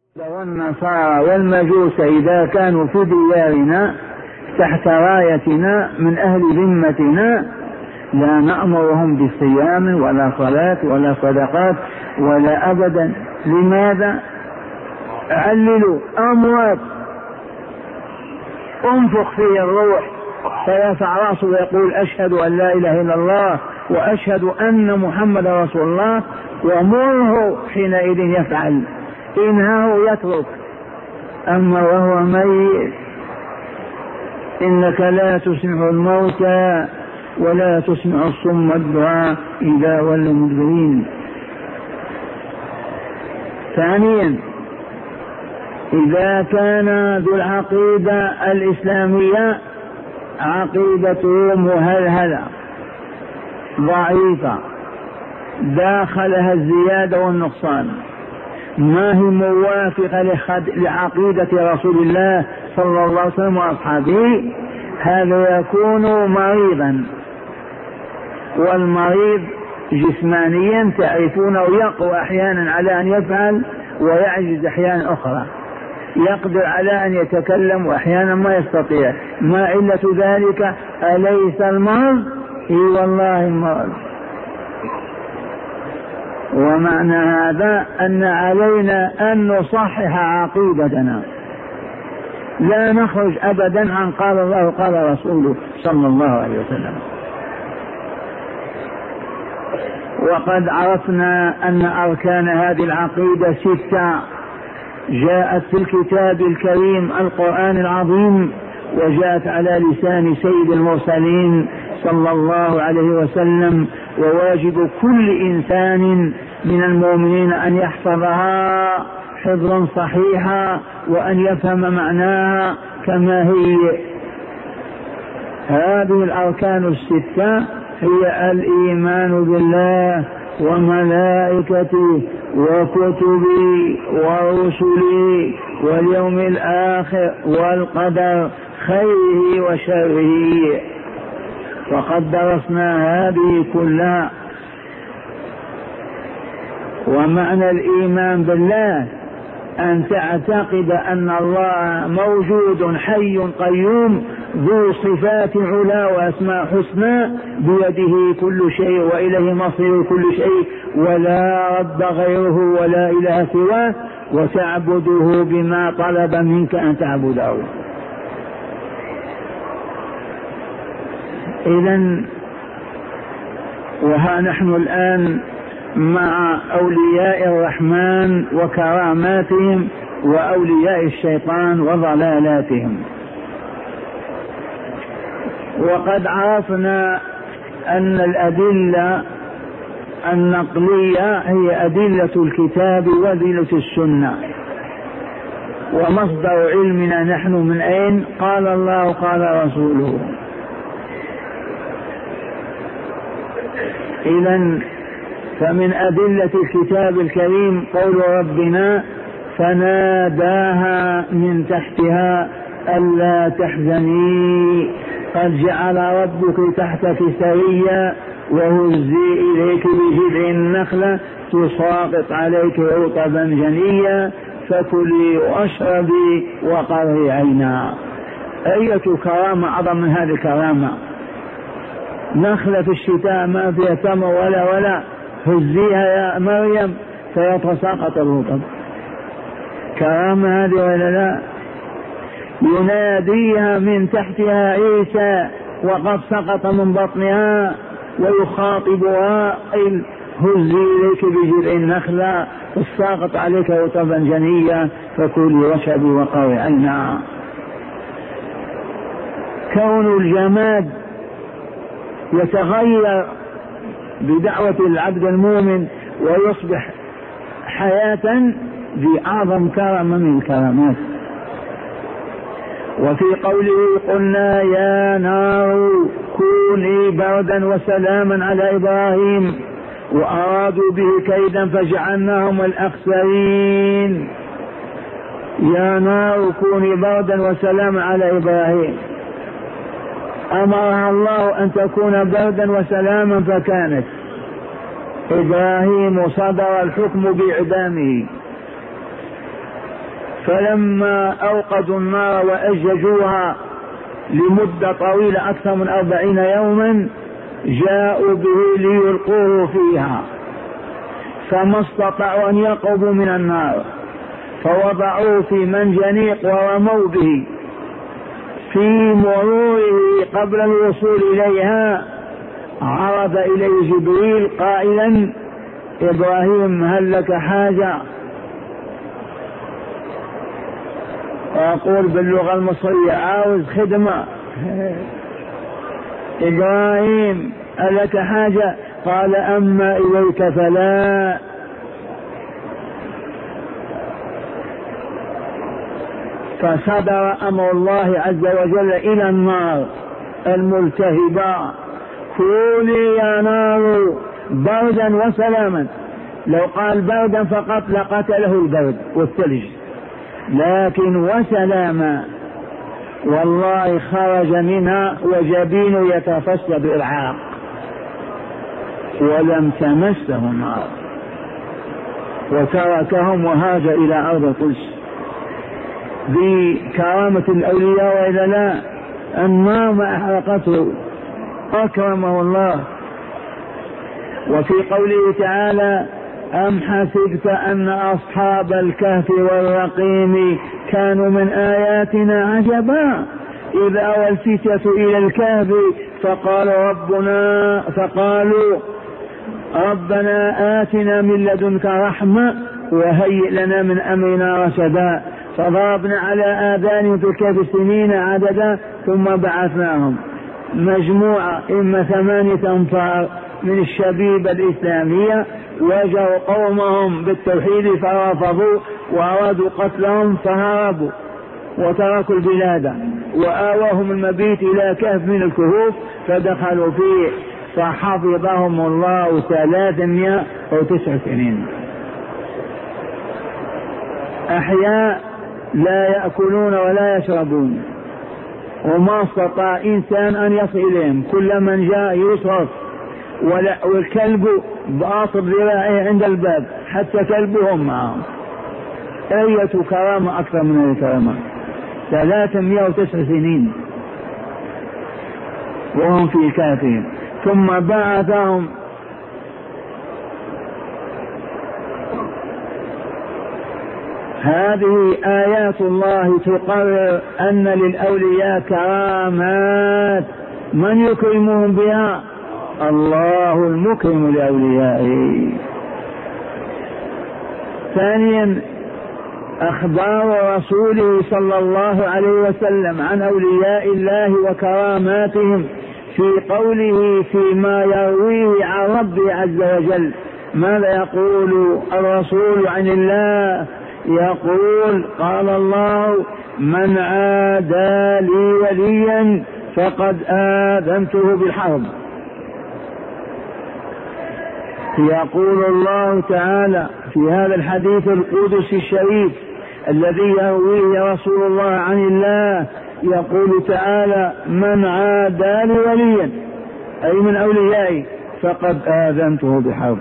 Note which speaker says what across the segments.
Speaker 1: والنصارى والمجوس إذا كانوا في ديارنا تحت رايتنا من أهل ذمتنا لا نأمرهم بصيام ولا صلاة ولا صدقات ولا أبدا. لماذا؟ عللوا أموات انفخ فيه الروح فيرفع رأسه ويقول أشهد أن لا إله إلا الله وأشهد أن محمد رسول الله، ومره حينئذ يفعل، إنه يترك. أما وهو ميت إنك لا تسمع الموتى ولا تسمع الصم الدعاء إذا ولوا مدبرين. ثانيا، إذا كان ذو العقيدة الإسلامية عقيدته مهلهلة ضعيفة داخلها الزيادة والنقصان، ما هي موافقة لعقيدة رسول الله صلى الله عليه وسلم وأصحابه، هذا يكون مريضا، والمريض جسمانيا تعرفونه يقوى أحيانا على أن يفعل ويعجز أحيانا أخرى، يقدر على أن يتكلم وأحيانا ما يستطيع. ما علة ذلك؟ أليس المرض؟ إي والله المرض. ومعنى هذا أن علينا أن نصحح عقيدتنا، لا نخرج أبدا عن قال الله قال رسوله صلى الله عليه وسلم. وقد عرفنا أن أركان هذه العقيدة 6 جاءت في الكتاب الكريم القرآن العظيم، وجاءت على لسان سيد المرسلين صلى الله عليه وسلم، وواجب كل إنسان من المؤمنين أن يحفظها حفظا صحيحا وأن يفهم معناها كما هي. هذه الأركان 6 هي الإيمان بالله وملائكته وكتبه ورسله واليوم الآخر والقدر خيره وشره، وقد درسنا هذه كلها. ومعنى الإيمان بالله أن تعتقد أن الله موجود حي قيوم ذو صفات علا وأسماء حسنى بيده كل شيء وإليه مصير كل شيء ولا رب غيره ولا إله سواه، وتعبده بما طلب منك أن تعبده. إذن وها نحن الآن مع أولياء الرحمن وكراماتهم وأولياء الشيطان وضلالاتهم. وقد عرفنا أن الأدلة النقلية هي أدلة الكتاب وأدلة السنة، ومصدر علمنا نحن من أين؟ قال الله قال رسوله. إذن فمن أدلة الكتاب الكريم قول ربنا فناداها من تحتها ألا تحزني قد جعل ربك تحتك سريا وهزي إليك بجذع النخلة تساقط عليك رطبا جنيا فكلي واشربي وقري عينا. أية كرامة أعظم من هذه الكرامة؟ نخلة في الشتاء ما فيها تمر ولا هزيها يا مريم فيتساقط الرطب. كرامة هذه ولا لا؟ يناديها من تحتها عيسى وقد سقط من بطنها ويخاطبها قل هزي إليك بجذع النخلة تساقط عليك رطبا جنيا فكلي واشربي وقري عينا. كون الجماد يتغير بدعوة العبد المؤمن ويصبح حياة في أعظم كرامة من الكرامات. وفي قوله قلنا يا نار كوني بردا وسلاما على إبراهيم وأرادوا به كيدا فجعلناهم الأخسرين. يا نار كوني بردا وسلاما على إبراهيم، أمرها الله أن تكون بردا وسلاما فكانت. إبراهيم صدر الحكم بإعدامه فلما أوقدوا النار وأججوها لمدة طويلة أكثر من 40 يوما جاءوا به ليلقوه فيها، فما استطاعوا أن يقربوا من النار، فوضعوه في منجنيق ورموا به. في مروره قبل الوصول إليها عرض إليه جبريل قائلا: إبراهيم هل لك حاجة؟ وأقول باللغة المصرية: عاوز خدمة. إبراهيم هل لك حاجة؟ قال: أما إليك فلا. فصدر أمر الله عز وجل إلى النار الملتهبة: كوني يا نار بردا وسلاما. لو قال بردا فقط لقتله البرد والثلج، لكن وسلاما. والله خرج منها وجبينه يتفصل بالعرق ولم تمسه النار، وتركهم وهاج إلى أرض القدس. بكرامة الأولياء وإلا لا؟ النار ما أحرقته، أكرمه الله. وفي قوله تعالى: أم حسبت أن أصحاب الكهف والرقيم كانوا من آياتنا عجبا إذ أوى الفتية إلى الكهف فقالوا ربنا آتنا من لدنك رحمة وهيئ لنا من أمرنا رشدا فضربنا على آذانهم في الكهف سنين عددا ثم بعثناهم. مجموعة إما 8 أنفار من الشبيبة الإسلامية واجهوا قومهم بالتوحيد فرفضوا وأرادوا قتلهم فهربوا وتركوا البلاد، وآواهم المبيت إلى كهف من الكهوف فدخلوا فيه فحفظهم الله 309 سنين. أحياء لا يأكلون ولا يشربون، وما استطاع إنسان أن يصل إليهم، كل من جاء يصرف، والكلب باطل ذراعه عند الباب، حتى كلبهم معهم. أية كرامة أكثر من الكرامة؟ 309 سنين وهم في كهفهم، ثم بعثهم. هذه آيات الله تقرر أن للأولياء كرامات، من يكرمهم بها؟ الله المكرم لأوليائه. ثانيا أخبار رسوله صلى الله عليه وسلم عن أولياء الله وكراماتهم في قوله فيما يرويه عن ربه عز وجل. ماذا يقول الرسول عن الله؟ يقول: قال الله: من عادى لي وليا فقد آذنته بالحرب. يقول الله تعالى في هذا الحديث القدسي الشريف الذي يرويه رسول الله عن الله، يقول تعالى: من عادى لي وليا أي من أوليائي فقد آذنته بحرب.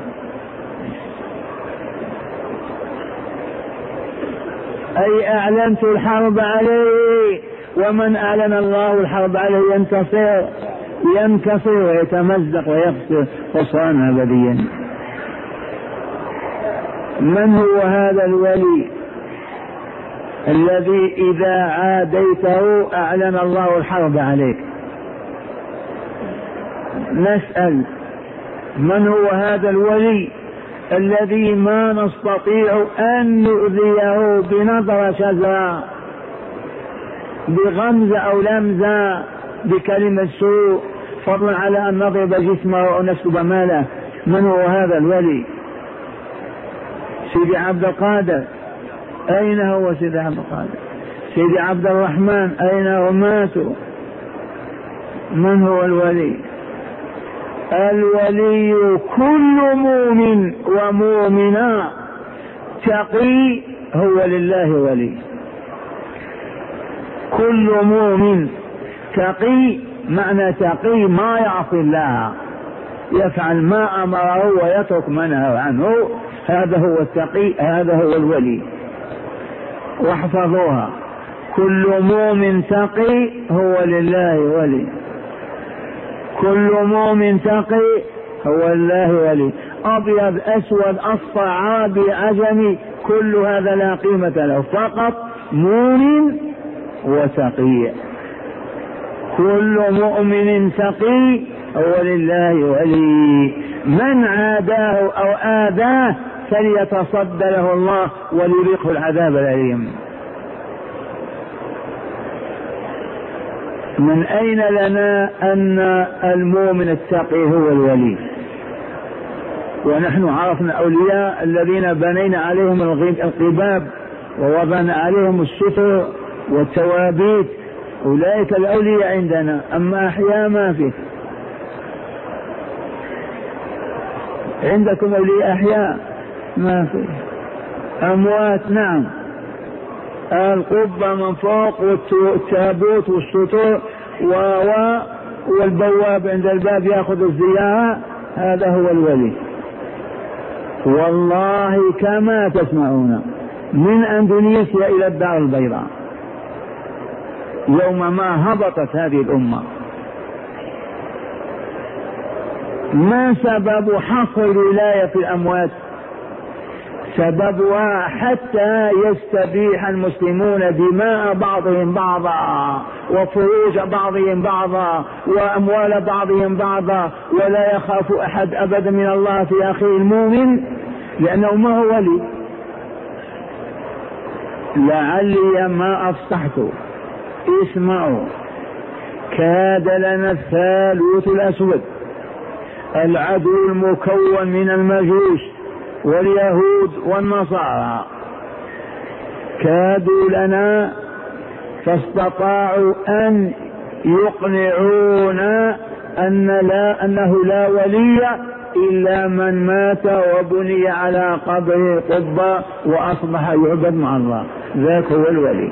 Speaker 1: أي أعلنت الحرب عليه، ومن أعلن الله الحرب عليه ينكسر ويتمزق ويخسر خسرانا أبديا. من هو هذا الولي الذي إذا عاديته أعلن الله الحرب عليك؟ نسأل: من هو هذا الولي الذي ما نستطيع أن نؤذيه بنظرة شزاء، بغمزة أو لمزة، بكلمة سوء، فضلا على أن نضرب جسمه أو نسلب ماله؟ من هو هذا الولي؟ سيدي عبد القادر، أين هو سيدي عبد القادر؟ سيدي عبد الرحمن، أين هو؟ ماتوا. من هو الولي؟ الولي كل مؤمن ومؤمنة تقي هو لله ولي. كل مؤمن تقي، معنى تقي ما يعصي الله، يفعل ما أمره ويترك ما نهى عنه، هذا هو التقي، هذا هو الولي. واحفظوها: كل مؤمن تقي هو لله ولي، كل مؤمن تقي هو لله ولي، أبيض أسود أصفر عربي عجمي كل هذا لا قيمة له، فقط مؤمن وتقي. كل مؤمن تقي هو لله ولي، من عاداه أو آذاه فليتصدى له الله وليذيقه العذاب الأليم. من أين لنا أن المؤمن التقي هو الولي؟ ونحن عرفنا أولياء الذين بنينا عليهم القباب ووضعنا عليهم الستر والتوابيت، أولئك الأولياء عندنا. أما أحياء ما فيه. عندكم أولياء أحياء؟ ما فيه. أموات نعم، القبة من فوق والتابوت والسطور والبواب عند الباب يأخذ الزيارة، هذا هو الولي. والله كما تسمعون من أندونيسيا إلى الدار البيضاء يوم ما هبطت هذه الأمة، ما سبب حصر الولاية في الأموات؟ سببها حتى يستبيح المسلمون دماء بعضهم بعضا وفروج بعضهم بعضا وأموال بعضهم بعضا، ولا يخاف أحد أبدا من الله في أخيه المؤمن، لأنه ما هو ولي. لعلي ما أفصحت اسمعوا: كاد لنا الثالوث الأسود، العدو المكون من المجوس واليهود والنصارى، كادوا لنا فاستطاعوا أن يقنعونا أنه لا ولي إلا من مات وبني على قبره قبة وأصبح يعبد مع الله، ذاك هو الولي.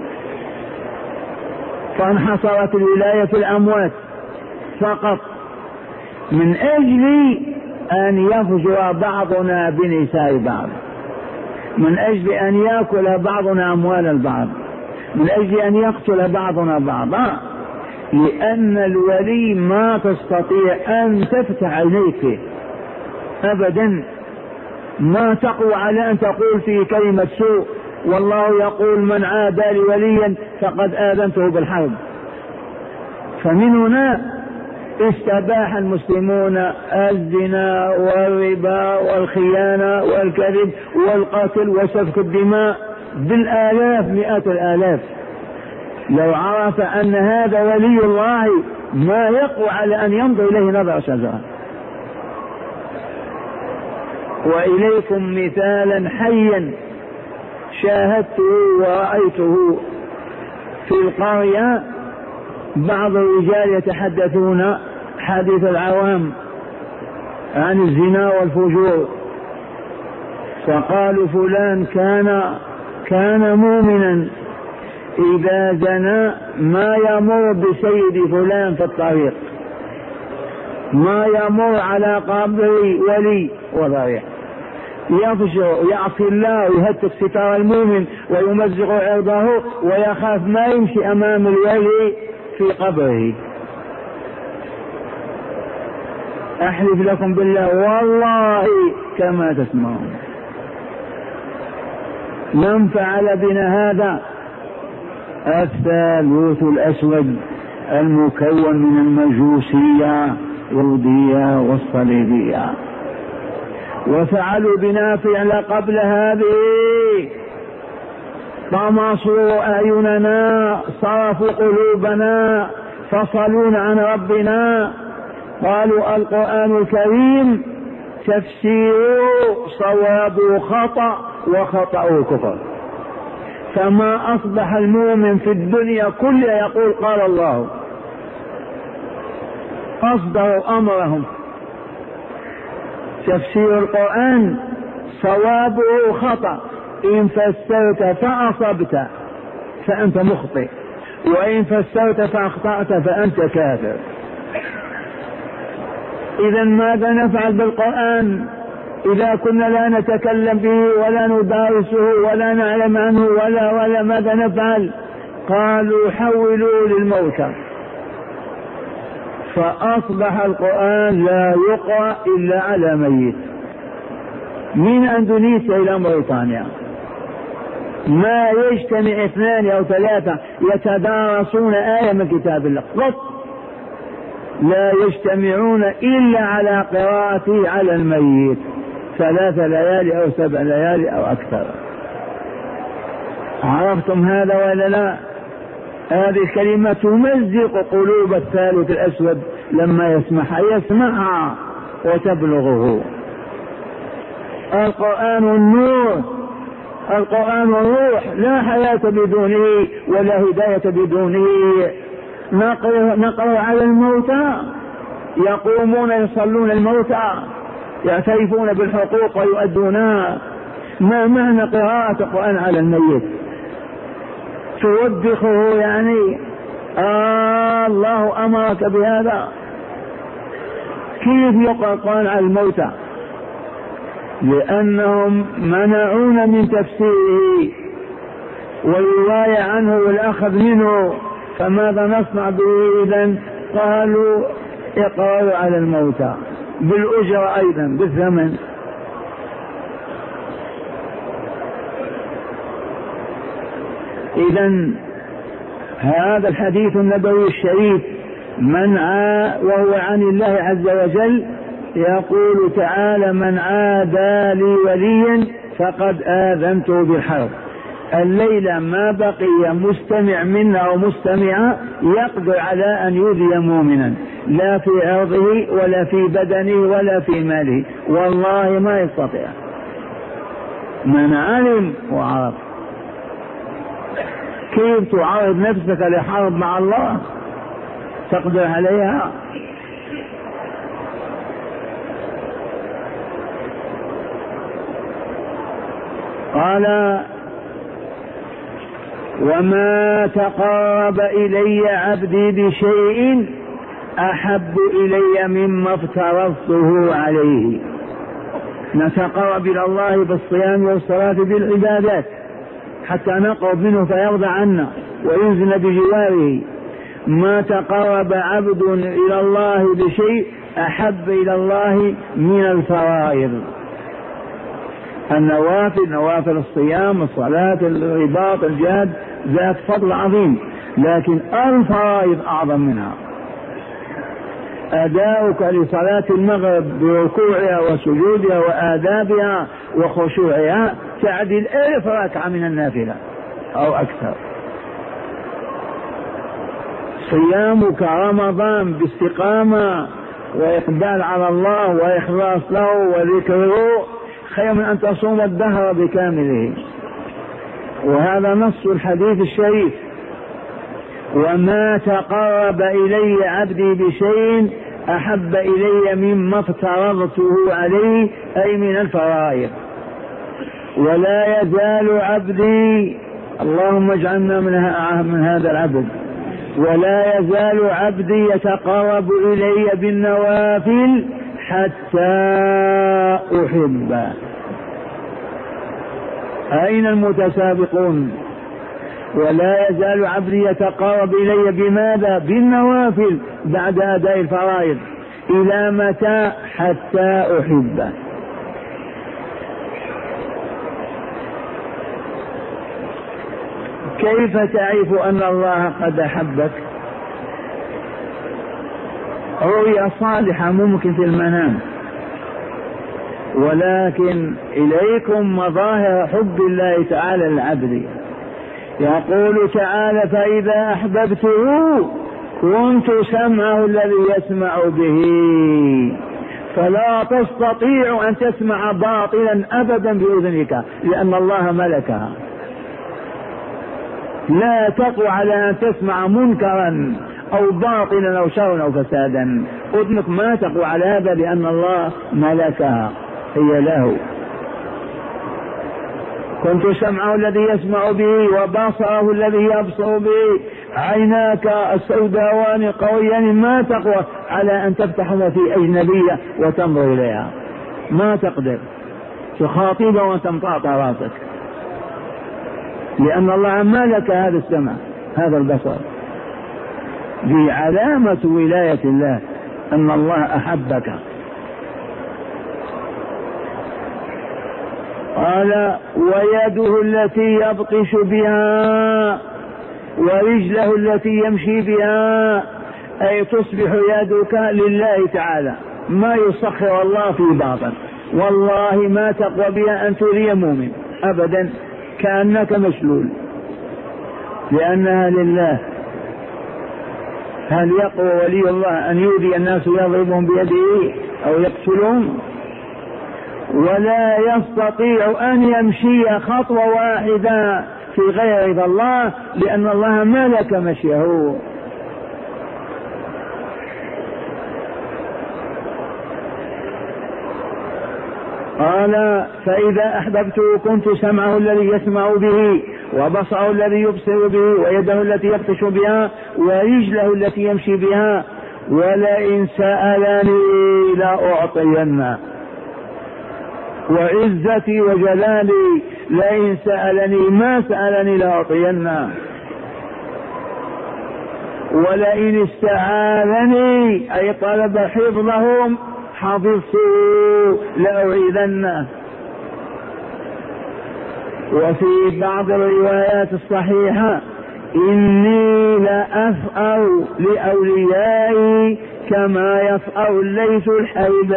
Speaker 1: فانحصرت الولاية في الأموات فقط من أجل أن يفجر بعضنا بنساء بعض، من أجل أن يأكل بعضنا أموال البعض، من أجل أن يقتل بعضنا بعضا، لأن الولي ما تستطيع أن تفتح عينيك فيه أبدا، ما تقوى على أن تقول فيه كلمة سوء، والله يقول: من عادى لي وليا فقد آذنته بالحرب. فمن هنا استباح المسلمون الزنا والربا والخيانة والكذب والقتل وسفك الدماء بالآلاف، مئات الآلاف. لو عرف أن هذا ولي الله ما يقوى على أن يمضي إليه نظر شجرة. وإليكم مثالا حيا شاهدته ورأيته في القرية، بعض الرجال يتحدثون حديث العوام عن الزنا والفجور، فقالوا: فلان كان مؤمنا، إذا زنى ما يمر بسيد فلان في الطريق، ما يمر على قبر ولي وضريح، يفجر يعصي الله ويهتك ستار المؤمن ويمزق عرضه ويخاف ما يمشي أمام الولي في قبره. أحلف لكم بالله والله كما تسمعون من فعل بنا هذا الثالوث الأسود المكون من المجوسية واليهودية والصليبية. وفعلوا بنا فعل قبل هذه، طمسوا أعيننا، صرفوا قلوبنا، فصلونا عن ربنا. قالوا: القرآن الكريم تفسيره صوابه خطأ وخطأه كفر. فما أصبح المؤمن في الدنيا كلها يقول قال الله، أصدروا أمرهم. تفسير القرآن صوابه خطأ، إن فسرت فأصبت فأنت مخطئ، وإن فسرت فأخطأت فأنت كافر. إذا ماذا نفعل بالقرآن؟ إذا كنا لا نتكلم به ولا ندارسه ولا نعلم عنه ولا ماذا نفعل؟ قالوا حولوا للموتى. فأصبح القرآن لا يقرأ إلا على ميت، من أندونيسيا إلى موريتانيا ما يجتمع 2 أو 3 يتدارسون آية من كتاب الله قط، لا يجتمعون إلا على قراءته على الميت 3 ليالي أو 7 ليالي أو أكثر. عرفتم هذا ولا لا؟ هذه الكلمة تمزق قلوب الثالث الأسود لما يسمعها وتبلغه. القرآن النور، القرآن الروح، لا حياة بدونه ولا هداية بدونه. نقرأ على الموتى، يقومون يصلون الموتى، يعترفون بالحقوق ويؤدونها. ما معنى قراءة القرآن على الميت؟ توبخه يعني؟ الله أمرك بهذا. كيف يقرأ القرآن على الموتى؟ لأنهم منعون من تفسيره والرواية عنه والأخذ منه، فماذا نصنع به إذن؟ قالوا اقرأوا على الموتى بالأجرة أيضا بالثمن. إذن هذا الحديث النبوي الشريف منع وهو عن الله عز وجل، يقول تعالى: من عادى لي وليا فقد آذنته بالحرب. الليلة ما بقي مستمع منا أو مستمعة يقدر على أن يؤذي مؤمنا، لا في عرضه ولا في بدنه ولا في ماله، والله ما يستطيع. من علم وعرف. كيف تعرض نفسك لحرب مع الله تقدر عليها؟ قال: وما تقرب إلي عبدي بشيء أحب إلي مما افترضته عليه. نتقرب إلى الله بالصيام والصلاة بالعبادات حتى نقرب منه فيرضى عنا وينزل بجواره. ما تقرب عبد إلى الله بشيء أحب إلى الله من الفرائض. النوافل، نوافل الصيام، الصلاة، الرباط، الجهاد، ذات فضل عظيم، لكن الفرائض أعظم منها. أداؤك لصلاة المغرب بركوعها وسجودها وآدابها وخشوعها تعدل 1000 ركعة من النافلة أو أكثر. صيامك رمضان باستقامة وإقبال على الله وإخلاص له وذكره خير من أن تصوم الدهر بكامله. وهذا نص الحديث الشريف: وما تقرب إلي عبدي بشيء أحب إلي مما افترضته عليه، أي من الفرائض. ولا يزال عبدي، اللهم اجعلنا من هذا العبد، ولا يزال عبدي يتقرب إلي بالنوافل حتى أحبه. أين المتسابقون؟ ولا يزال عبدي يتقرب إلي بماذا؟ بالنوافل بعد أداء الفرائض. إلى متى؟ حتى أحبه. كيف تعرف أن الله قد أحبك؟ رؤيا صالحة ممكن في المنام، ولكن إليكم مظاهر حب الله تعالى للعبد. يقول تعالى: فإذا أحببته كنت سمعه الذي يسمع به، فلا تستطيع أن تسمع باطلا أبدا بأذنك لأن الله ملكها. لا تقوى على أن تسمع منكرا أو باطلا أو شرا أو فسادا، أذنك ما تقوى على هذا لأن الله ملكها، هي له. كنت سمعه الذي يسمع به وبصره الذي يبصر به. عيناك السوداوان قويان ما تقوى على أن تفتح في أجنبية وتنظر إليها. ما تقدر تخاطبه وأنت مطاطع راسك، لأن الله مالك هذا السمع هذا البصر. دي علامة ولاية الله أن الله أحبك. قال ويده التي يبطش بها ورجله التي يمشي بها، أي تصبح يدك لله تعالى، ما يسخر الله في باطل، والله ما تقوى بها أن تؤذي مؤمن أبدا، كأنك مشلول لأنها لله. هل يقوى ولي الله أن يؤذي الناس يضربهم بيده أو يقتلهم؟ ولا يستطيع أن يمشي خطوة واحدة في غير رضا الله، لأن الله ملك مشيه. قال فإذا أحببته كنت سمعه الذي يسمع به وبصره الذي يبصر به ويده التي يبطش بها ورجله التي يمشي بها، ولئن سألني لأعطينه، وعزتي وجلالي لئن سألني ما سألني لأعطينه، ولئن استعاذني أي طلب حفظهم حفظته لأعيذنه. وفي بعض الروايات الصحيحة إني لأفأر لأوليائي كما يفأر الليث الحيب.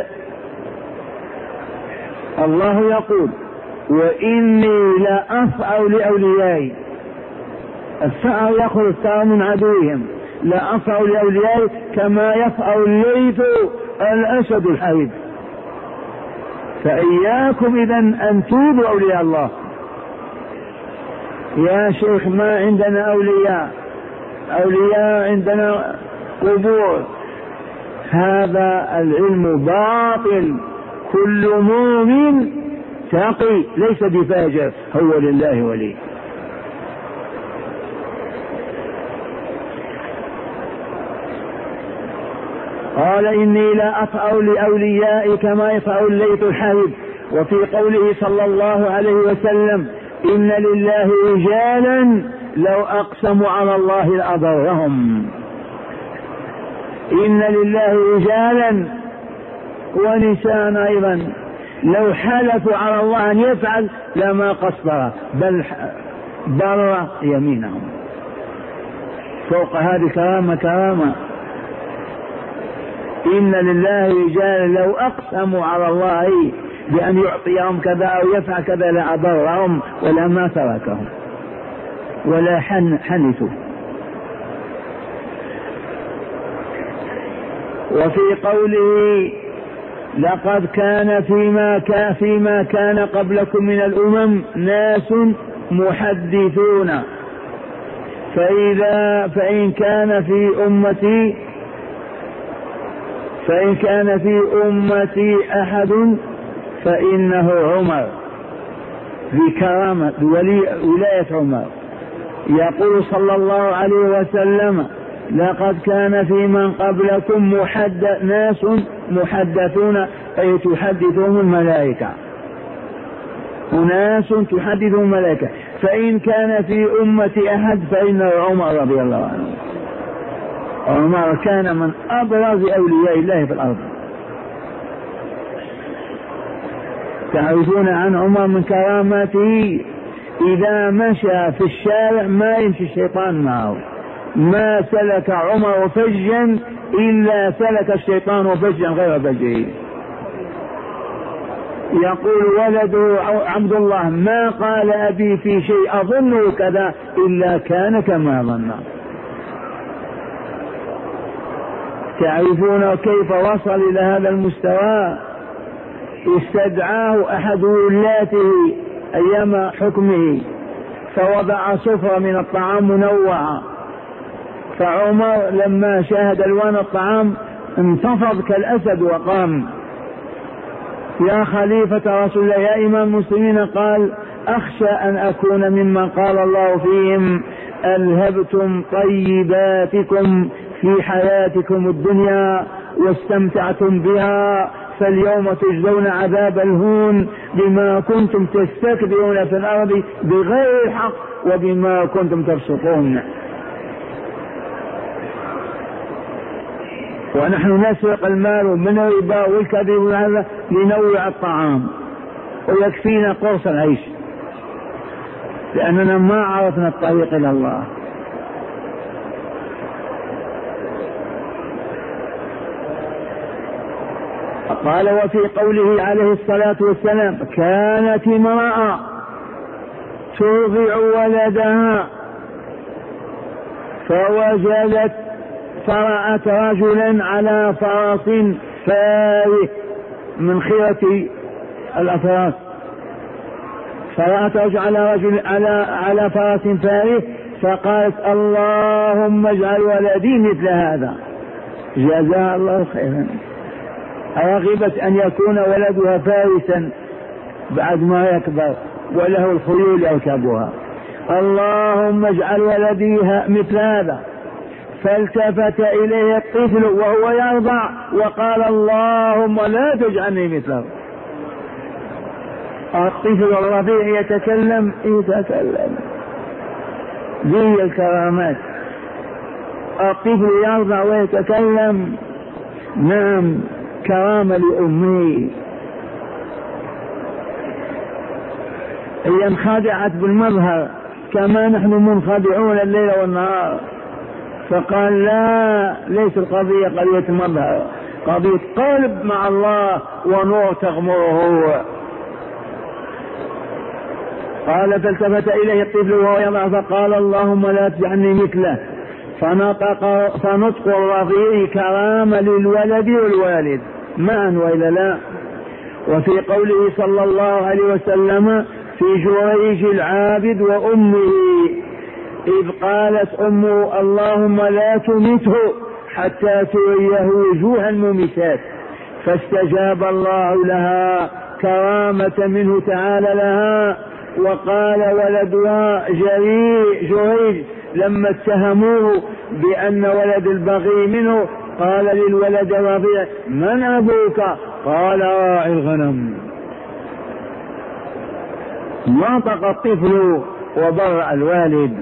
Speaker 1: الله يقول وإني لأفأر لأوليائي، الفأر يأخذ الثار من عدوهم، لأفأر لأوليائي كما يفأر الليث الأسد الحيب. فإياكم إذن أن توبوا أولياء الله. يا شيخ ما عندنا أولياء عندنا قبور، هذا العلم باطل. كل مؤمن تقي ليس بفاجر هو لله ولي. قال إني لا أفأر لأوليائي كما يفأر الليث الحيب. وفي قوله صلى الله عليه وسلم إن لله رجالا لو أقسموا على الله لأضرهم. إن لله رجالا ونساء أيضا لو حلفوا على الله أن يفعل لما قصر بل بر يمينهم. فوق هذه كرامة. إن لله رجالا لو أقسموا على الله بأن يعطيهم كذا أو يفعل كذا لأضرهم ولما تركهم ولا حنثوا. وفي قوله لقد كان فيما كان قبلكم من الأمم ناس محدثون فإن كان في أمتي أحد فإنه عمر. بكرامة ولاية عمر. يقول صلى الله عليه وسلم لقد كان في من قبلكم ناس محدثون أي تحدثهم الملائكة، أناس تحدثهم الملائكة، فإن كان في أمتي أحد فإنه عمر رضي الله عنه. عمر كان من أبرز أولياء الله في الأرض. تعرفون عن عمر من كرامته إذا مشى في الشارع ما يمشي الشيطان معه، ما سلك عمر فجا إلا سلك الشيطان فجا غير فجه. يقول ولده عبد الله ما قال أبي في شيء أظنه كذا إلا كان كما ظن. تعرفون كيف وصل إلى هذا المستوى؟ استدعاه أحد ولاته أيام حكمه فوضع سفرة من الطعام منوعة، فعمر لما شاهد ألوان الطعام انتفض كالأسد وقام. يا خليفة رسول الله يا إمام المسلمين، قال أخشى أن أكون ممن قال الله فيهم ألهبتم طيباتكم في حياتكم الدنيا واستمتعتم بها فاليوم تجزون عذاب الهون بما كنتم تستكبرون في الأرض بغير الحق وبما كنتم تفسقون. ونحن نسرق المال من الربا والكذب هذا لنوع الطعام ويكفينا قرص العيش، لأننا ما عرفنا الطريق إلى الله. قال وفي قوله عليه الصلاة والسلام كانت امرأة ترضع ولدها فوجدت فرأت رجلا على فرس فارس من خيرة الأفراس، فرأت رجل على فرس فارس فقالت اللهم اجعل ولدي مثل هذا، جزاها الله خيرا. رغبت أن يكون ولدها فارسا بعد ما يكبر وله الخيول يركبها، اللهم اجعل ولدي مثل هذا. فالتفت إليه الطفل وهو يرضع وقال اللهم لا تجعلني مثله. الطفل الرضيع يتكلم ذي الكرامات، الطفل يرضع ويتكلم، نعم كرامة لأمه. هي انخدعت بالمظهر كما نحن منخدعون الليل والنهار، فقال لا، ليس القضية قضية مظهر، قضية قلب مع الله ونور تغمره. قال فالتفت إليه الطفل وهو يضع فقال اللهم لا تجعلني مثله. فنطق الرضيع كرامة للولد والوالد معا وإلا لا. وفي قوله صلى الله عليه وسلم في جريج العابد وأمه إذ قالت أمه اللهم لا تمته حتى تريه وجوه المميتات، فاستجاب الله لها كرامة منه تعالى لها. وقال ولدها جريج لما اتهموه بأن ولد البغي منه قال للولد الرضيع من أبوك؟ قال راعي الغنم. نطق الطفل وبرأ الوالد.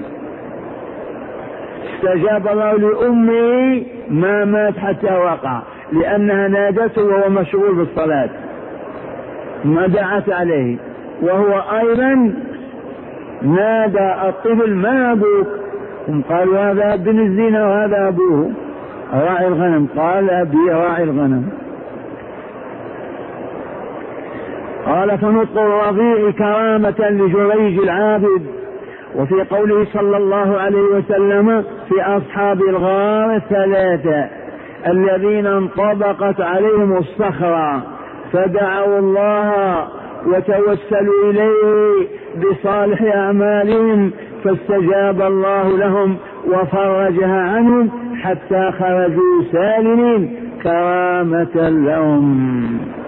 Speaker 1: استجاب الله لأمه ما مات حتى وقع، لأنها نادته وهو مشغول بالصلاة ما دعت عليه، وهو أيضا نادى الطفل ما أبوك؟ قالوا هذا ابن الزنا وهذا أبوه راعي الغنم، قال أبي راعي الغنم. قال فنطق الرضيع كرامة لجريج العابد. وفي قوله صلى الله عليه وسلم في أصحاب الغار الثلاثة الذين انطبقت عليهم الصخرة فدعوا الله وتوسلوا إليه بصالح أعمالهم فاستجاب الله لهم وفرجها عنهم حتى خرجوا سالمين كرامة لهم.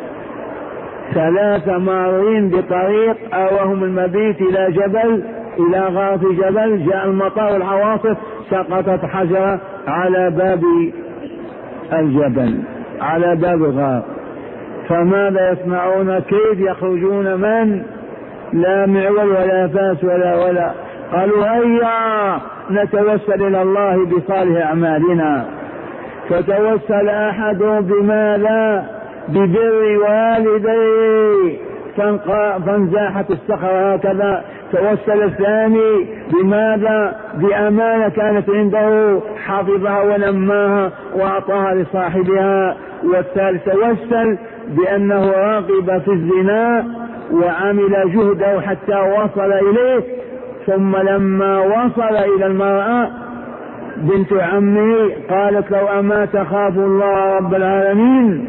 Speaker 1: 3 مارين بطريق أوهم المبيت إلى غار في جبل، جاء المطر والعواصف سقطت حجرة على باب الجبل على باب الغار، فماذا يصنعون؟ كيف يخرجون؟ من لا معول ولا فاس ولا قالوا هيا نتوسل إلى الله بصالح أعمالنا. فتوسل أحدهم بماذا؟ ببر والديه فانزاحت الصخرة هكذا. توسل الثاني بماذا؟ بأمانة كانت عنده حفظها ونماها وأعطاها لصاحبها. والثالث توسل بأنه راغب في الزنا وعمل جهده حتى وصل إليه، ثم لما وصل إلى المرأة بنت عمه قالت لو أما تخاف الله رب العالمين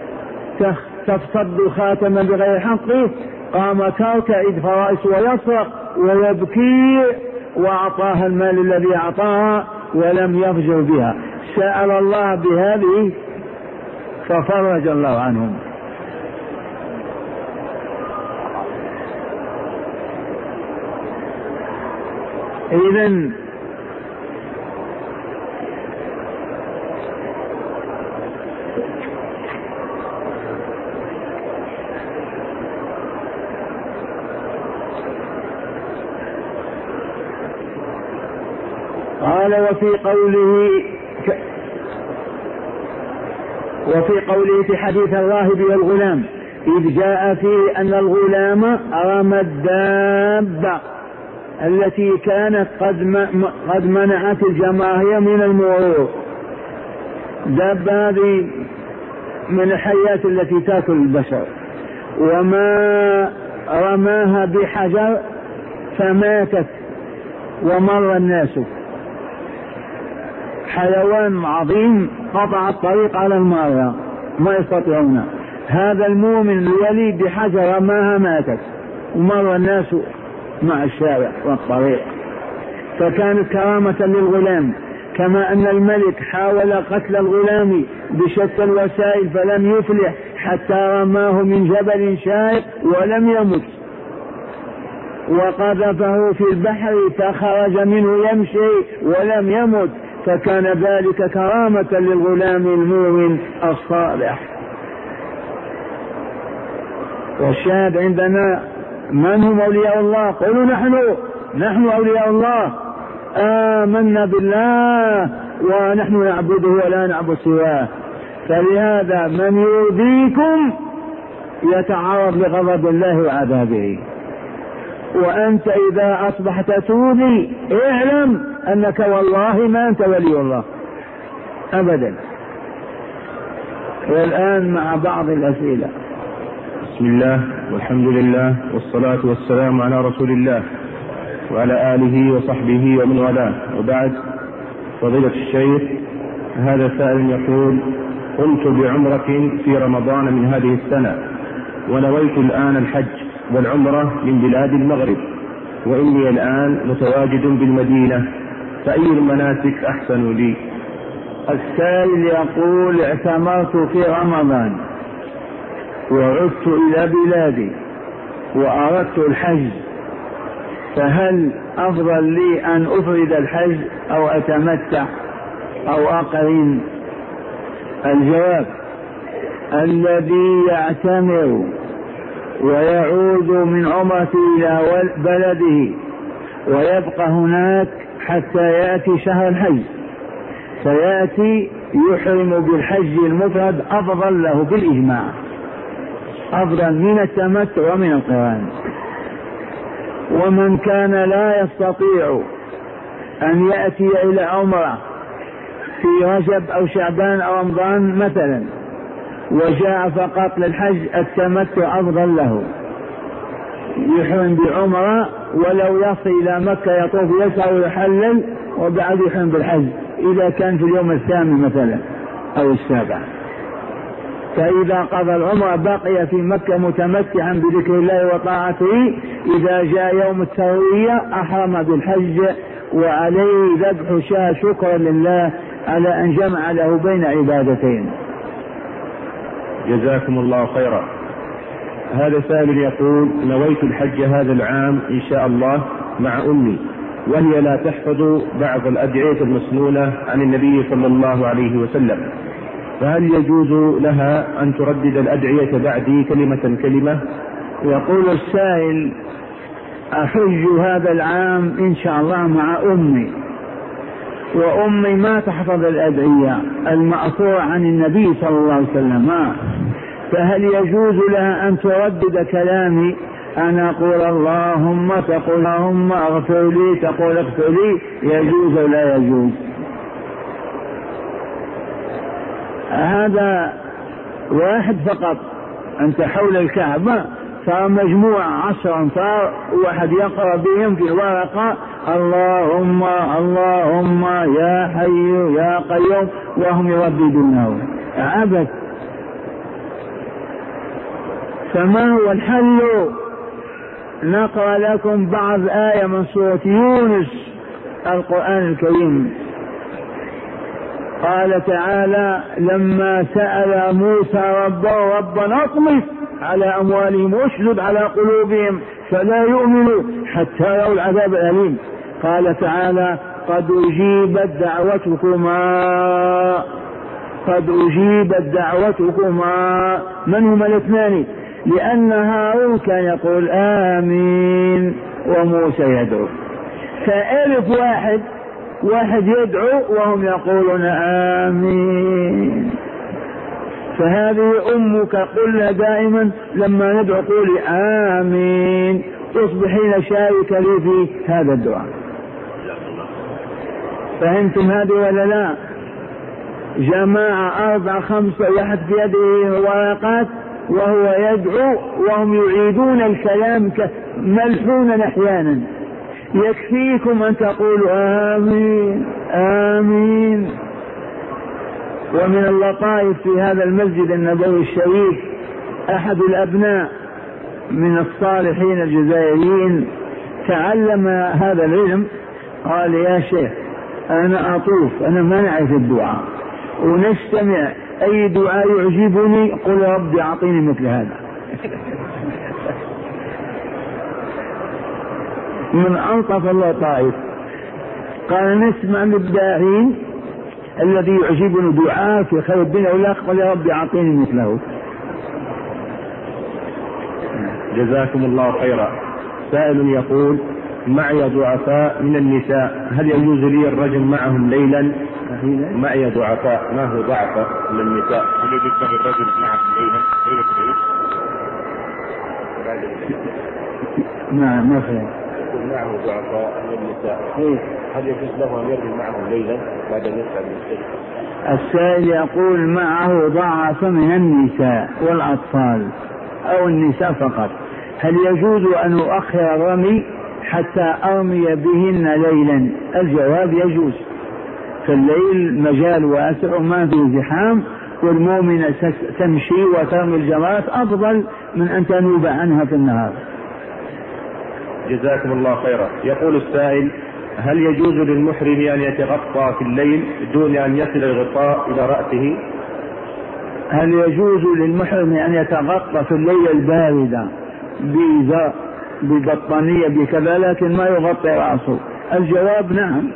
Speaker 1: تفصد خاتما بغير حقه، قام تركعد فرائس ويصرخ ويبكي وأعطاها المال الذي أعطاها ولم يفجر بها. سأل الله بهذه ففرج الله عنهم. إذن قال وفي قوله في حديث الراهب والغلام إذ جاء فيه أن الغلام رمى الدابة التي كانت قد منعت الجماهير من المرور. دابة هذه من الحيات التي تأكل البشر، وما رماها بحجر فماتت ومر الناس. حيوان عظيم قطع الطريق على المارة ما يستطيعون. هذا المؤمن الولي بحجر رماها ماتت ومر الناس مع الشارع والطريق. فكانت كرامة للغلام، كما أن الملك حاول قتل الغلام بشتى الوسائل فلم يفلح حتى رماه من جبل شاهق ولم يمت، وقذفه في البحر فخرج منه يمشي ولم يمت، فكان ذلك كرامة للغلام المؤمن الصالح. والشاهد عندنا من هم أولياء الله؟ قولوا نحن أولياء الله، آمنا بالله ونحن نعبده ولا نعبد سواه. فلهذا من يؤذيكم يتعرض لغضب الله وعذابه. وأنت إذا أصبحت تؤذي اعلم أنك والله ما أنت ولي الله أبدا. والآن مع بعض الأسئلة.
Speaker 2: بسم الله والحمد لله والصلاة والسلام على رسول الله وعلى آله وصحبه ومن والاه، وبعد. فضيلة الشيخ، هذا سائل يقول: قمت بعمرة في رمضان من هذه السنة، ونويت الآن الحج والعمرة من بلاد المغرب، وإني الآن متواجد بالمدينة، فأي المناسك أحسن لي؟
Speaker 1: السائل يقول: اعتمرت في رمضان وعدت إلى بلادي وأردت الحج، فهل أفضل لي أن أفرد الحج أو أتمتع أو أقرن؟ الجواب: الذي يعتمر ويعود من عمرته إلى بلده ويبقى هناك حتى يأتي شهر الحج، فيأتي يحرم بالحج المفرد أفضل له بالإجماع، أفضل من التمتع ومن القران. ومن كان لا يستطيع أن يأتي إلى عمرة في رجب أو شعبان أو رمضان مثلا وجاء فقط للحج، التمتع أفضل له، يحرم بعمرة ولو يصل إلى مكة يطوف يسعى ويحلل وبعد يحرم بالحج إذا كان في اليوم الثامن مثلا أو السابع. فإذا قضى العمرة بقي في مكة متمتعا بذكر الله وطاعته، إذا جاء يوم التروية أحرم بالحج وعليه ذبح شاة شكرا لله على أن جمع له بين عبادتين.
Speaker 2: جزاكم الله خيرا. هذا سائل يقول: نويت الحج هذا العام إن شاء الله مع أمي، وهي لا تحفظ بعض الأدعية المسنونة عن النبي صلى الله عليه وسلم، فهل يجوز لها أن تردد الأدعية بعدي كلمة كلمة؟
Speaker 1: يقول السائل: أحج هذا العام إن شاء الله مع أمي، وأمي ما تحفظ الأدعية المأثورة عن النبي صلى الله عليه وسلم، فهل يجوز لها أن تردد كلامي؟ أنا أقول اللهم تقول اللهم اغفر لي، تقول اغفر لي، يجوز ولا يجوز؟ هذا واحد فقط، أنت حول الكعبة صار مجموعة 10 أنفار، واحد يقرأ بهم في ورقة اللهم اللهم يا حي يا قيوم وهم يرددونه، عبث. فما هو الحل؟ نقرأ لكم بعض آية من سورة يونس القرآن الكريم. قال تعالى: لما سأل موسى ربه ربنا اطمس على أموالهم واشدد على قلوبهم فلا يؤمنوا حتى يروا العذاب الأليم. قال تعالى: قد أجيبت دعوتكما. من هما الاثنان؟ لأن هارون كان يقول آمين وموسى يدعو، فألف واحد واحد يدعو وهم يقولون آمين. فهذه أمك، قل لها دائما لما ندعو قولي آمين، تصبحين شاركة لي في هذا الدعاء. فهمتم هذه ولا لا؟ جماعة 4 5 واحد في يده ورقات وهو يدعو وهم يعيدون الكلام ملحونا أحيانا. يكفيكم أن تقولوا آمين آمين. ومن اللطائف في هذا المسجد النبوي الشريف، أحد الأبناء من الصالحين الجزائريين تعلم هذا العلم، قال يا شيخ أنا أطوف، أنا ما نعرف الدعاء ونستمع أي دعاء يعجبني قل ربي أعطيني مثل هذا. من ألطف اللطائف قال نسمع من الداعين الذي يعجبني دعاء في خير الدنيا والآخرة قل يا ربي أعطيني مثله.
Speaker 2: جزاكم الله خيرا. سائل يقول معي ضعفاء من النساء، هل يجوز لي الرجل معهم ليلا؟ معي ضعفاء، ما هو ضعفاء من النساء؟ هل يجوز له الرجل معهم ليلا؟
Speaker 1: نعم ما فهم.
Speaker 2: معه ضعفاء من النساء، هل يجوز له أن يرمي معهم ليلا بعد أن يسأل من الشيء؟
Speaker 1: السائل يقول معه ضعف من النساء والأطفال أو النساء فقط، هل يجوز أن أؤخر الرمي حتى أرمي بهن ليلا؟ الجواب يجوز، في الليل مجال واسع وما فيه زحام، والمؤمنة تمشي وترمي الجمرات أفضل من أن تنوب عنها في النهار.
Speaker 2: جزاكم الله خيرا. يقول السائل هل يجوز للمحرم أن يتغطى في الليل دون أن يصل الغطاء إلى رأسه؟
Speaker 1: هل يجوز للمحرم أن يتغطى في الليل الباردة ببطانية بكذا لكن ما يغطي رأسه؟ الجواب نعم،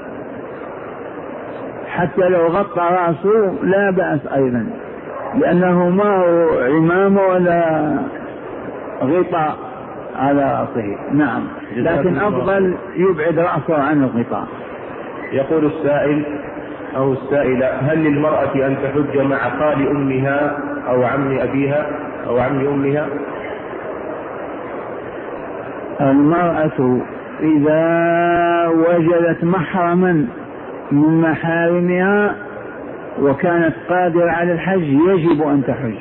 Speaker 1: حتى لو غطى رأسه لا بأس أيضا، لأنه ما هو عمامه ولا غطاء على رأسه. نعم، لكن أفضل يبعد رأسه عن الغطاء.
Speaker 2: يقول السائل أو السائلة هل للمرأة أن تحج مع خال أمها أو عم أبيها أو عم أمها؟
Speaker 1: المرأة إذا وجدت محرما من محارمها وكانت قادرة على الحج يجب أن تحج،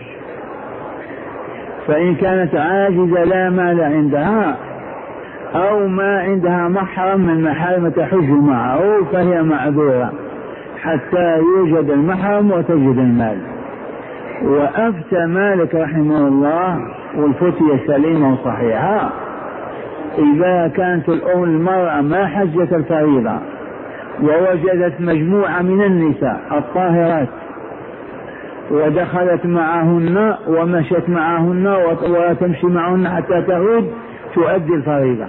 Speaker 1: فإن كانت عاجزة لا مال عندها أو ما عندها محرم من محارم تحج معه فهي معذورة حتى يوجد المحرم وتجد المال. وأفتى مالك رحمه الله والفتية سليمة وصحيحة إذا كانت المرأة ما حجت الفريضة ووجدت مجموعة من النساء الطاهرات ودخلت معهن ومشت معهن وتمشي معهن حتى تعود تؤدي الفريضة.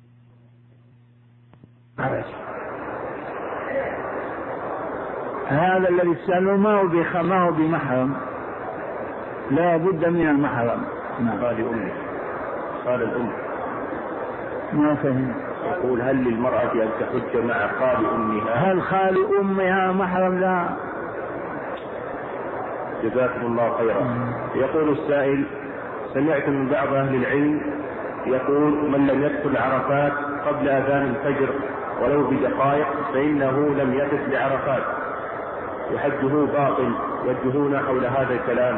Speaker 1: هذا الذي سألوا ما هو بمحرم، لا بد من المحرم.
Speaker 2: قال أمي، قال الأم
Speaker 1: ما فهم.
Speaker 2: يقول هل للمرأة أن تحج مع خال أمها؟
Speaker 1: هل خال أمها محرم؟ لا.
Speaker 2: جزاكم الله خيرا. يقول السائل سمعت من بعض أهل العلم يقول من لم يدخل عرفات قبل أذان الفجر ولو بدقائق فإنه لم يقف بعرفات وحجه باطل، يوجهون حول هذا الكلام.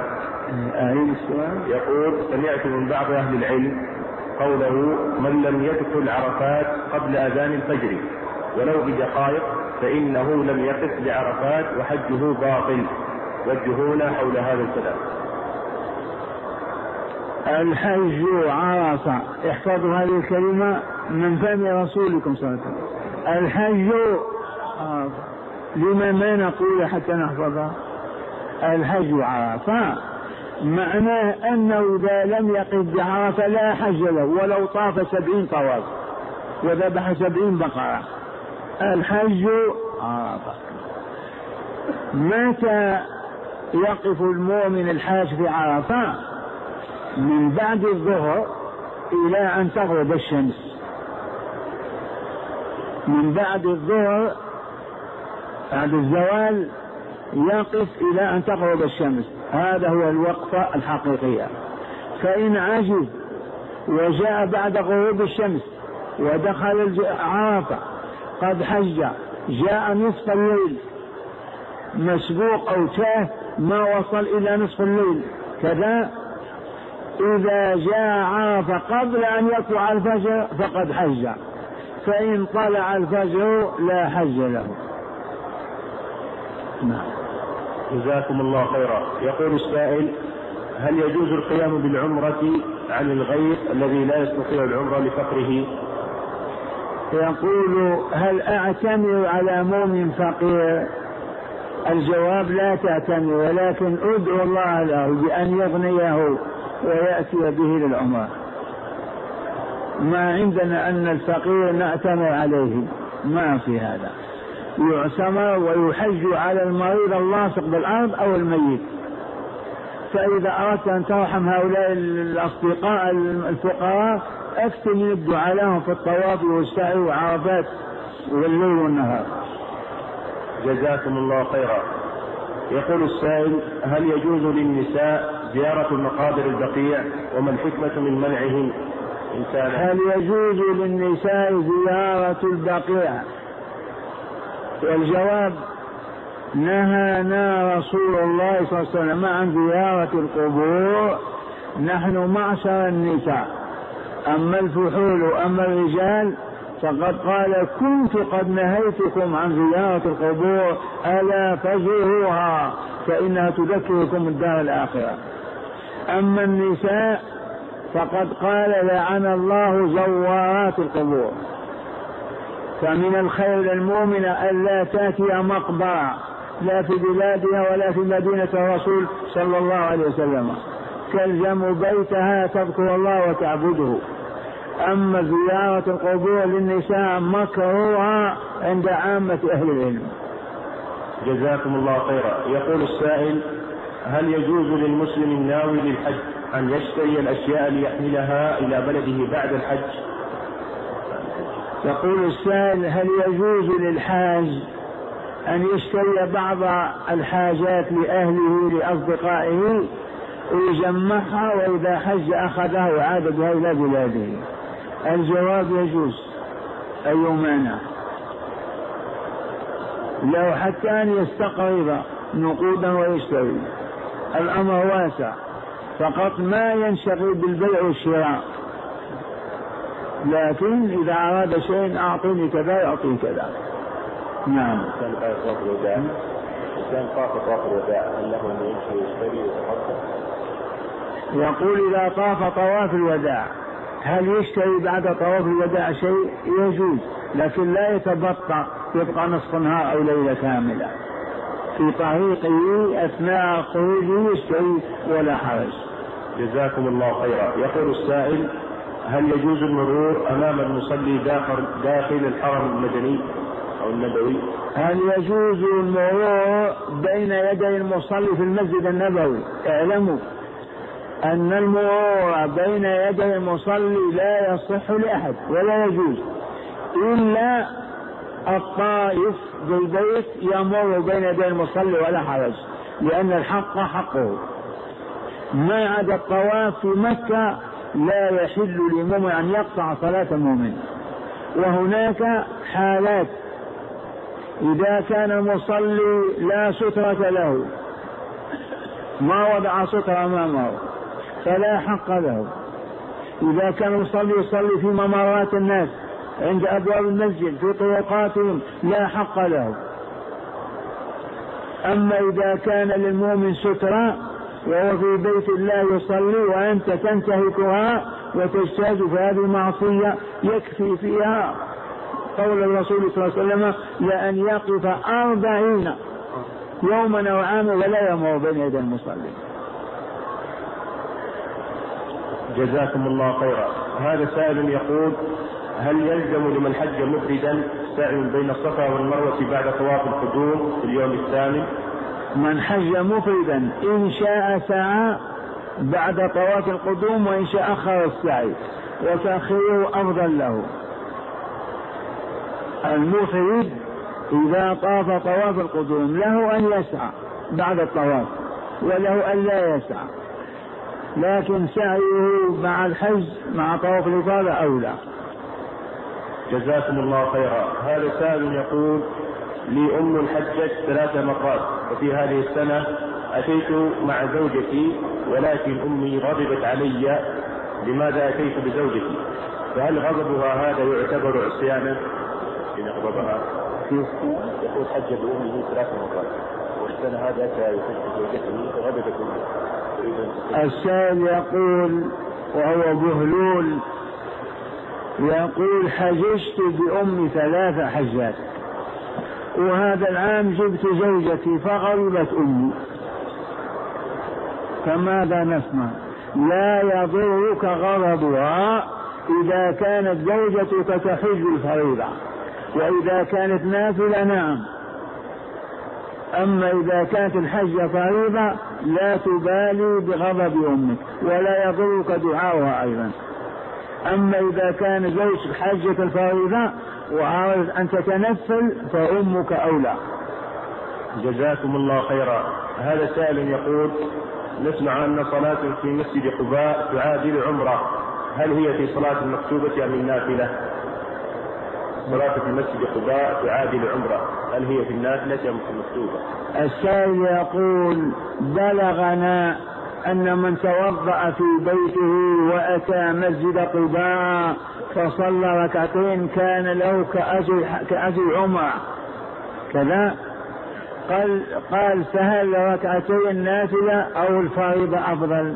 Speaker 2: يقول سمعت من بعض أهل العلم قوله من لم يدخل عرفات قبل أذان الفجر ولو بدقائق فإنه لم يقف بعرفات وحجه باطل، يوجهون حول هذا الكلام.
Speaker 1: الحج عرفة، احفظوا هذه الكلمة من فم رسولكم صلى الله عليه وسلم. الحج عرفة، لما ما نقول حتى نحفظها؟ الحج عرفة معناه أنه إذا لم يقف بعرفة لا حج له ولو طاف 70 طواف وذبح 70 بقرة. الحج عرفة. متى يقف المؤمن الحاج في عرفة؟ من بعد الظهر إلى أن تغرب الشمس، من بعد الظهر بعد الزوال يقف إلى أن تغرب الشمس، هذا هو الوقفة الحقيقية. فإن عجز وجاء بعد غروب الشمس ودخل عرفة قد حج، جاء نصف الليل مسبوق أو تاه ما وصل إلى نصف الليل كذا، إذا جاء عرفة قبل أن يطلع الفجر فقد حج، فإن طلع الفجر لا حج له.
Speaker 2: نعم. جزاكم الله خيرا. يقول السائل: هل يجوز القيام بالعمرة عن الغير الذي لا يستطيع العمرة لفقره؟
Speaker 1: يقول: هل أعتمر على مؤمن فقير؟ الجواب: لا تعتمر، ولكن ادعو الله له بأن يغنيه ويأتي به للعمرة. ما عندنا أن الفقير نعتمر عليه، ما في هذا. يعتمر ويحج على المريض اللاصق بالأرض أو الميت. فإذا أردت أن ترحم هؤلاء الأصدقاء الفقراء أكثر من الدعاء لهم في الطواف والسعي وعرفات والليل والنهار.
Speaker 2: جزاكم الله خيرا. يقول السائل: هل يجوز للنساء زيارة المقابر البقيع، وما الحكمة من منعهم إن كان؟
Speaker 1: هل يجوز للنساء زيارة البقيع؟ والجواب: نهانا رسول الله صلى الله عليه وسلم عن زيارة القبور نحن معشر النساء، أما الفحول وأما الرجال فقد قال: كنت قد نهيتكم عن زيارة القبور ألا فزوروها فإنها تذكركم الدار الآخرة. أما النساء فقد قال: لعن الله زوارات القبور. فمن الخير للمؤمن ألا تأتي مقبرة لا في بلادها ولا في مدينة الرسول صلى الله عليه وسلم، تلزم بيتها تذكر الله وتعبده. أما زيارة القبور للنساء مكروهة عند عامة أهل العلم.
Speaker 2: جزاكم الله خيرا. يقول السائل: هل يجوز للمسلم الناوي للحج أن يشتري الأشياء ليحملها إلى بلده بعد الحج؟
Speaker 1: يقول السائل: هل يجوز للحاج أن يشتري بعض الحاجات لأهله لأصدقائه ويجمعها وإذا حج أخذها وعاد بها إلى بلاده؟ الجواب: يجوز، أي مانع، لو حتى أن يستقرض نقودا ويشتري، الأمر واسع، فقط ما ينشغل بالبيع والشراء، لكن إذا أراد شيء أعطيني كذا يعطيني كذا. نعم.
Speaker 2: كان طاف طواف الوداع هل له أن يمشي ويشتري ويتصدق؟
Speaker 1: يقول: إذا طاف طواف الوداع هل يشتري بعد طواف الوداع شيء؟ يجوز، لكن لا يتبطأ يبقى نصف نهار أو ليلة كاملة في طريقه أثناء خروجه يشتري ولا حرج.
Speaker 2: جزاكم الله خيرا. يقول السائل: هل يجوز المرور أمام المصلي داخل الحرم المدني أو النبوي؟
Speaker 1: هل يجوز المرور بين يدي المصلي في المسجد النبوي؟ اعلموا أن المرور بين يدي المصلي لا يصح لأحد ولا يجوز إلا الطائف بالبيت يمر بين يدي المصلي ولا حرج، لأن الحق حقه. ما عدا الطواف في مكة لا يحل لمؤمن أن يقطع صلاة المؤمن. وهناك حالات: إذا كان المصلي لا سترة له، ما وضع سترة أمامه فلا حق له. إذا كان المصلي يصلي في ممرات الناس عند أبواب المسجد في طرقاتهم لا حق له. أما إذا كان للمؤمن سترة وهو في بيت الله يصلي وأنت تنتهكها وتجتاز فهذه معصية يكفي فيها قول الرسول صلى الله عليه وسلم: لأن يقف 40 يوما أو عاما ولا يمر بين يدي المصلي.
Speaker 2: جزاكم الله خيرا. هذا سائل يقول: هل يلزم لمن حج مفردا سعي بين الصفا والمروة بعد طواف القدوم في اليوم الثامن؟
Speaker 1: من حج مفردا إن شاء سعى بعد طواف القدوم، وإن شاء أخر السعي، وتأخيره أفضل له. المفرد إذا طاف طواف القدوم له أن يسعى بعد الطواف وله أن لا يسعى، لكن سعيه مع الحج مع طواف الإفاضة أولى.
Speaker 2: جزاكم الله خيرا. هذا سائل يقول: لي أم حجت 3 مرات، وفي هذه السنة أتيت مع زوجتي ولكن أمي غضبت علي لماذا أتيت بزوجتي، فهل غضبها هذا يعتبر عصيانا إن غضبها؟ يقول حج بأمه 3 مرات والسنة هذا أتى يحج بزوجته فغضبت أمه.
Speaker 1: السائل يقول وهو بهلول يقول: حججت بأمي 3 حجات، وهذا العام جبت زوجتي فغضبت أمي، فماذا نصنع؟ لا يضرك غضبها إذا كانت زوجتك تحج الفريضة، وإذا كانت نافلة نعم. أما إذا كانت الحج فريضة لا تبالي بغضب أمك ولا يضرك دعاؤها أيضا. أما إذا كان زوجك حجة الفريضة وعاوز أن تتنفل فأمك أولى.
Speaker 2: جزاكم الله خيرا. هذا سائل يقول: نسمع أن صلاة في مسجد قباء تعادل عمرة، هل هي في صلاة المكتوبة أم النافلة؟ صلاة في مسجد قباء تعادل عمرة، هل هي في النافلة أم في المكتوبة؟
Speaker 1: السائل يقول: بلغنا أن من توضأ في بيته وأتى مسجد قباء فصلى ركعتين كان له كأجر عمرة كذا. قال: فهل ركعتين نافلة أو الفريضة أفضل؟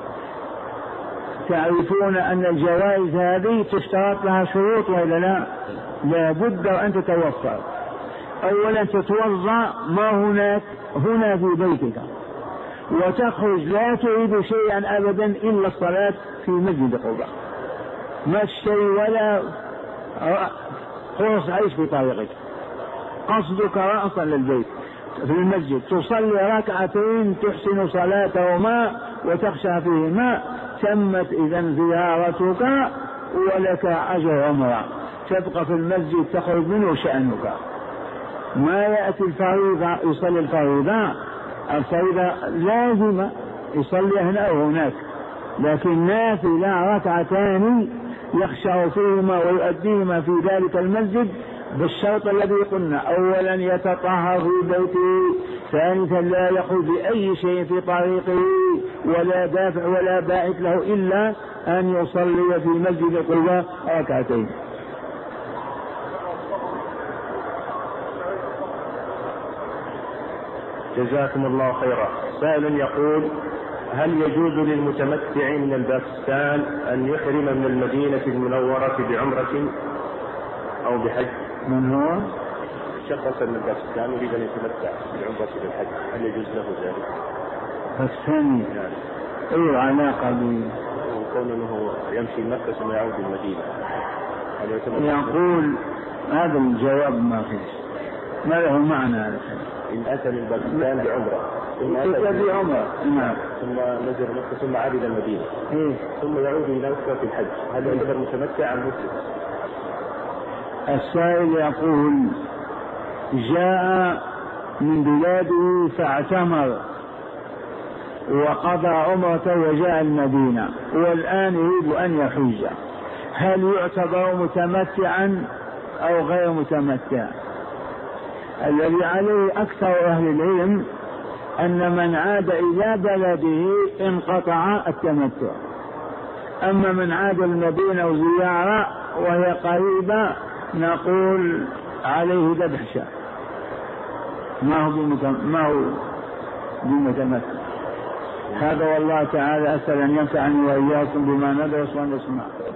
Speaker 1: تعرفون أن الجوائز هذه تشترط لها شروط ولا لا؟ لا بد أن تتوفر. أولا تتوضأ ما هنا في بيتك، وتخرج لا تريد شيئا أبدا إلا الصلاة في مسجد قباء، ما تشتري ولا قرص عيش في طريقك، قصدك رأسا للبيت في المسجد، تصلي ركعتين تحسن صلاتهما وتخشى فيهما، تمت إذن زيارتك ولك أجر عمرة، تبقى في المسجد تخرج منه شأنك. ما يأتي الفريضة يصلي الفريضة لازمة يصلي هنا أو هناك، لكن نافلة ركعتان يخشع فيهما ويؤديهما في ذلك المسجد بالشرط الذي قلنا: أولا يتطهر في بيته، ثانيا لا يخرج بأي شيء في طريقه ولا دافع ولا باعث له إلا أن يصلي في مسجد قباء ركعتين.
Speaker 2: جزاكم الله خيرا. سائل يقول: هل يجوز للمتمتع من الباكستان أن يحرم من المدينة المنورة بعمرة أو بحج؟
Speaker 1: من هو؟
Speaker 2: شخص من الباكستان يريد أن يتمتع بعمرة بالحج، هل يجوز له ذلك؟
Speaker 1: باكستاني أي علاقة
Speaker 2: وكون أنه يمشي مكة ثم يعود المدينة؟
Speaker 1: يقول هذا الجواب ما فيش، ما له معنى هذا.
Speaker 2: إن أتى من باكستان بعمرة ثم نزل مكة ثم عاد إلى المدينة ثم يعود إلى مكة في الحج، هل يعتبر متمتع أم مسلم؟
Speaker 1: السائل يقول: جاء من بلاده فاعتمر وقضى عمرته وجاء المدينة والآن يريد أن يحج، هل يعتبر متمتعا أو غير متمتع؟ الذي عليه أكثر أهل العلم أن من عاد إلى بلده انقطع التمتع، أما من عاد المدينة وزيارة وهي قريبة نقول عليه ذبح شاة، ما هو بمتمتع. هذا والله تعالى أسأل أن ينفعني وإياكم بما ندرس ونسمع.